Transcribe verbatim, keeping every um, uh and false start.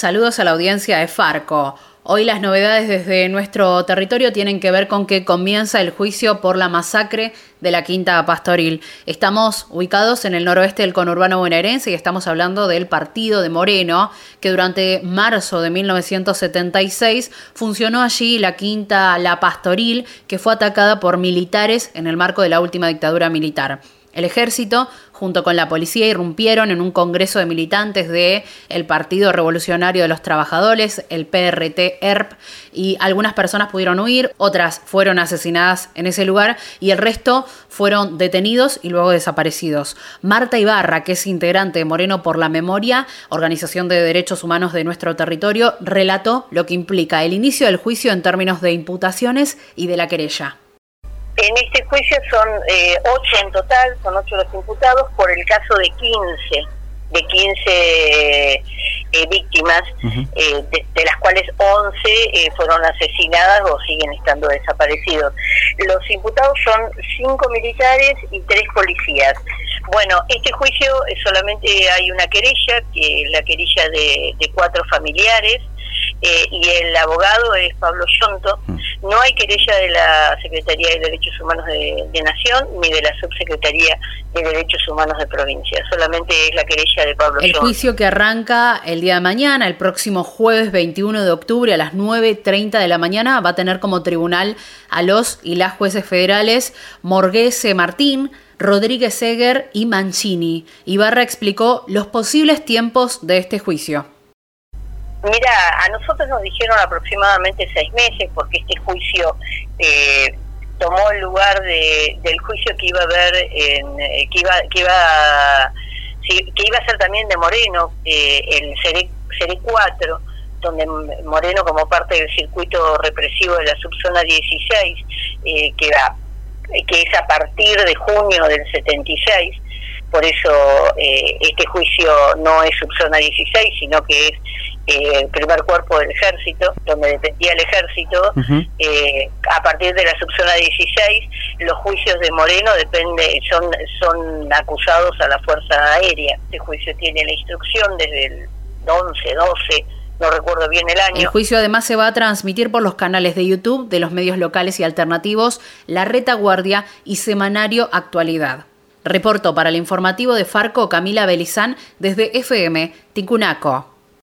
Saludos a la audiencia de Farco. Hoy las novedades desde nuestro territorio tienen que ver con que comienza el juicio por la masacre de la Quinta Pastoril. Estamos ubicados en el noroeste del conurbano bonaerense y estamos hablando del partido de Moreno, que durante marzo de mil novecientos setenta y seis funcionó allí la Quinta La Pastoril, que fue atacada por militares en el marco de la última dictadura militar. El ejército, junto con la policía, irrumpieron en un congreso de militantes del Partido Revolucionario de los Trabajadores, el P R T E R P, y algunas personas pudieron huir, otras fueron asesinadas en ese lugar y el resto fueron detenidos y luego desaparecidos. Marta Ibarra, que es integrante de Moreno por la Memoria, organización de derechos humanos de nuestro territorio, relató lo que implica el inicio del juicio en términos de imputaciones y de la querella. En este juicio son eh, ocho en total, son ocho los imputados por el caso de quince, de quince eh, víctimas, uh-huh. eh, de, de las cuales once eh, fueron asesinadas o siguen estando desaparecidos. Los imputados son cinco militares y tres policías. Bueno, este juicio eh, solamente hay una querella, que es la querella de, de cuatro familiares, Eh, y el abogado es Pablo Yonto. No hay querella de la Secretaría de Derechos Humanos de, de Nación ni de la Subsecretaría de Derechos Humanos de Provincia, solamente es la querella de Pablo el Yonto. El juicio que arranca el día de mañana, el próximo jueves veintiuno de octubre a las nueve treinta de la mañana, va a tener como tribunal a los y las jueces federales Morghese Martín, Rodríguez Seger y Mancini. Ibarra explicó los posibles tiempos de este juicio. Mira, a nosotros nos dijeron aproximadamente seis meses, porque este juicio eh, tomó el lugar de, del juicio que iba a haber, en, eh, que iba, que iba, sí, que iba a ser también de Moreno, eh, el C E cuatro, donde Moreno, como parte del circuito represivo de la subzona dieciséis, eh, que va, que es a partir de junio del setenta y seis. Por eso eh, este juicio no es subzona dieciséis, sino que es eh, el primer cuerpo del ejército, donde dependía el ejército. Uh-huh. eh, a partir de la subzona dieciséis, los juicios de Moreno depende, son, son acusados a la Fuerza Aérea. Este juicio tiene la instrucción desde el once, doce, no recuerdo bien el año. El juicio además se va a transmitir por los canales de YouTube de los medios locales y alternativos La Retaguardia y Semanario Actualidad. Reportó para el informativo de Farco Camila Belizán desde F M Tincunaco.